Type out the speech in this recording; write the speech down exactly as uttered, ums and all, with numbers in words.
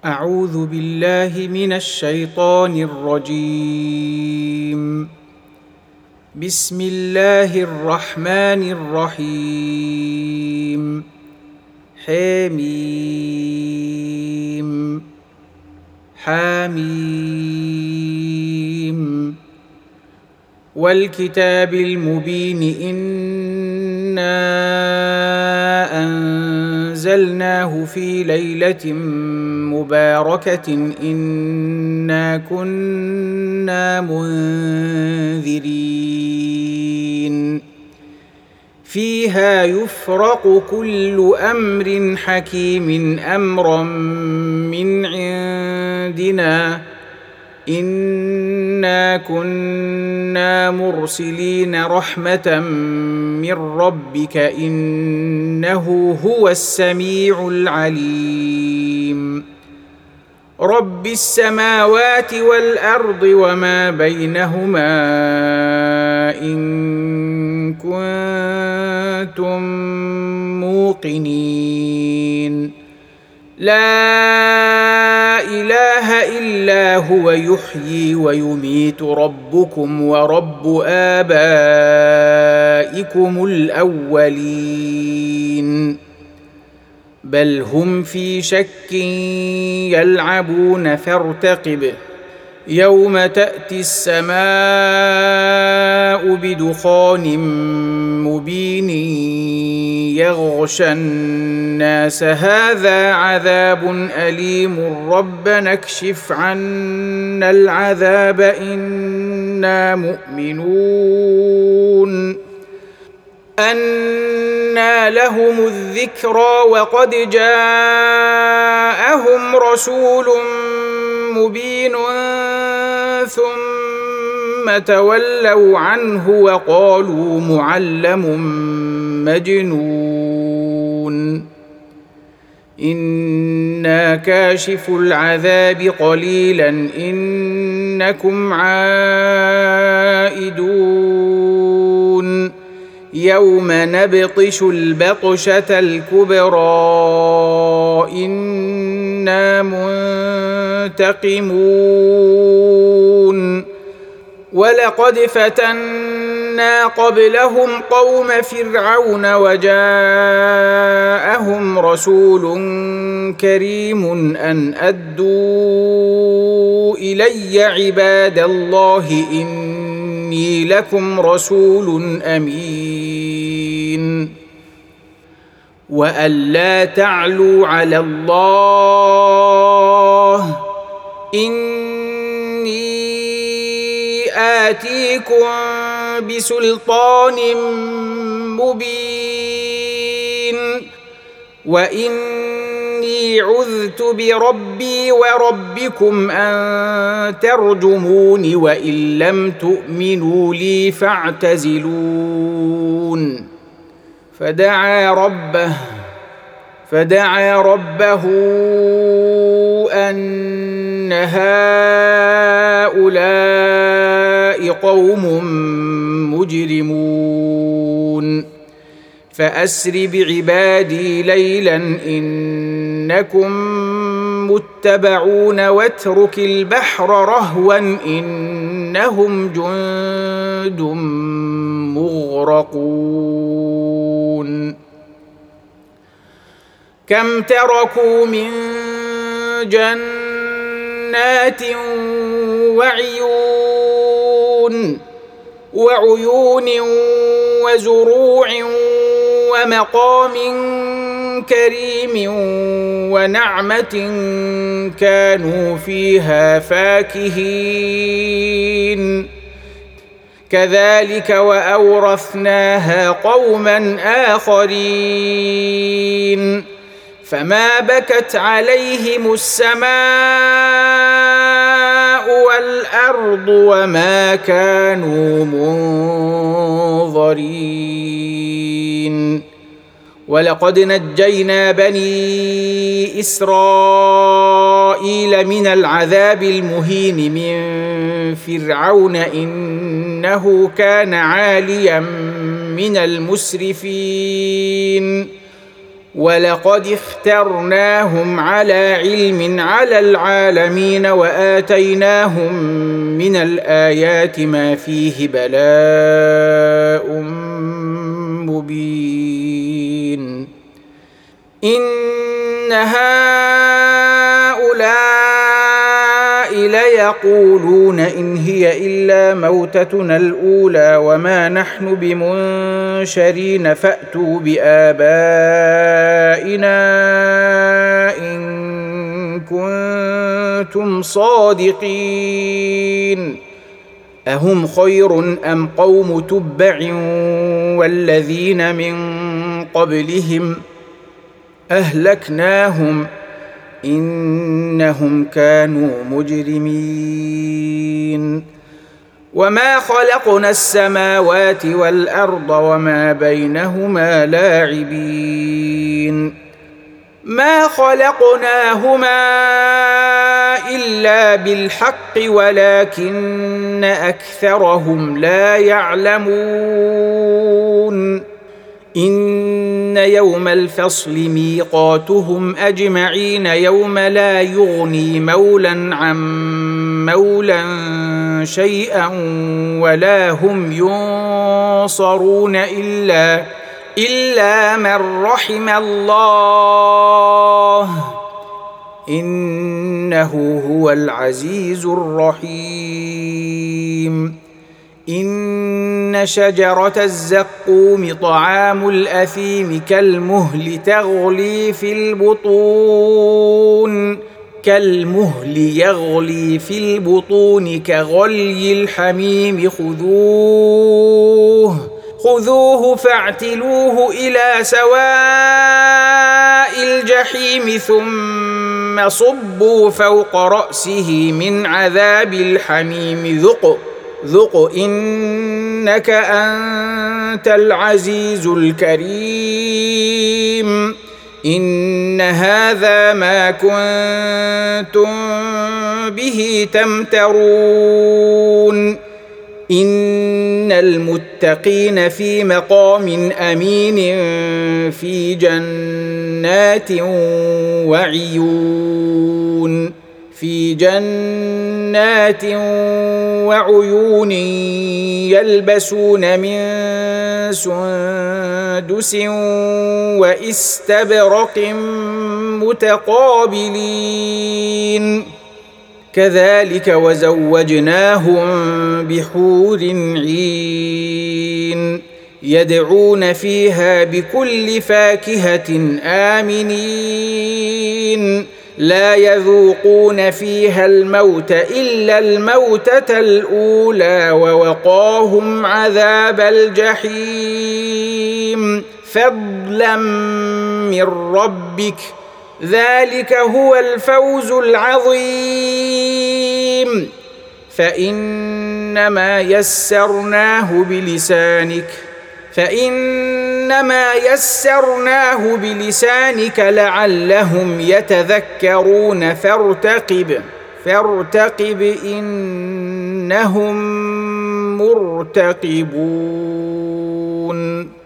أعوذ بالله من الشيطان الرجيم. بسم الله الرحمن الرحيم. حميم حميم والكتاب المبين إنا أنزلناه في ليلة مباركة إنا كنا منذرين فيها يفرق كل أمر حكيم أمرا من عندنا إنا كنا مرسلين رحمة من ربك إنه هو السميع العليم. رب السماوات والأرض وما بينهما إن كنتم موقنين. لا إله إلا هو يحيي ويميت ربكم ورب آبائكم الأولين بل هم في شك يلعبون فارتقب يوم تأتي السماء بدخان مبين يغشى الناس هذا عذاب أليم ربنا اكشف عنا العذاب إنا مؤمنون. أنى لهم الذكرى وقد جاءهم رسول مبين ثم تولوا عنه وقالوا معلم مجنون إنا كاشف العذاب قليلا إنكم عائدون يوم نبطش البطشة الكبرى إنا منتقمون ولقد فتنا قبلهم قوم فرعون وجاءهم رسول كريم أن أدوا إلي عباد الله إني لكم رسول أمين وأن لا تعلوا على الله إني آتيكم بسلطان مبين وإني عذت بربي وربكم أن ترجمون وإن لم تؤمنوا لي فاعتزلون. فدعا ربه فدعا ربه أن هؤلاء قوم مجرمون فأسر بعبادي ليلا إنكم متبعون واترك البحر رهوا إنهم جند مغرقون. كم تركوا من جنات وعيون وعيون وزروع ومقام كريم ونعمة كانوا فيها فاكهين كذلك وأورثناها قوما آخرين فما بكت عليهم السماء والأرض وما كانوا منظرين. ولقد نجينا بني إسرائيل من العذاب المهين من فرعون إنه كان عاليا من المسرفين ولقد اخترناهم على علم على العالمين وآتيناهم من الآيات ما فيه بلاء مبين إن هؤلاء ليقولون إن هي إلا موتتنا الأولى وما نحن بمنشرين فأتوا بآبائنا إن كنتم صادقين أهم خير أم قوم تبع والذين من قبلهم أهلكناهم إنهم كانوا مجرمين وما خلقنا السماوات والأرض وما بينهما لاعبين ما خلقناهما إلا بالحق ولكن أكثرهم لا يعلمون إن يوم الفصل ميقاتهم أجمعين يوم لا يغني مولا عن مولا شيئا ولا هم ينصرون إلا إلا من رحم الله إنه هو العزيز الرحيم إن شجرة الزقوم طعام الأثيم كالمهل تغلي في البطون كالمهل يغلي في البطون كغلي الحميم خذوه خذوه فاعتلوه إلى سواء الجحيم ثم صبوا فوق رأسه من عذاب الحميم ذق ذق إنك أنت العزيز الكريم إن هذا ما كنتم به تمترون إن المتقين في مقام أمين في جنات وعيون في جنات وعيون يلبسون من سندس واستبرق متقابلين كذلك وزوجناهم بحور عين يدعون فيها بكل فاكهة آمنين لا يذوقون فيها الموت إلا الموتة الأولى ووقاهم عذاب الجحيم فضلا من ربك ذلك هو الفوز العظيم فإنما يسرناه بلسانك فإنما يسرناه بلسانك لعلهم يتذكرون فارتقب فارتقب إنهم مرتقبون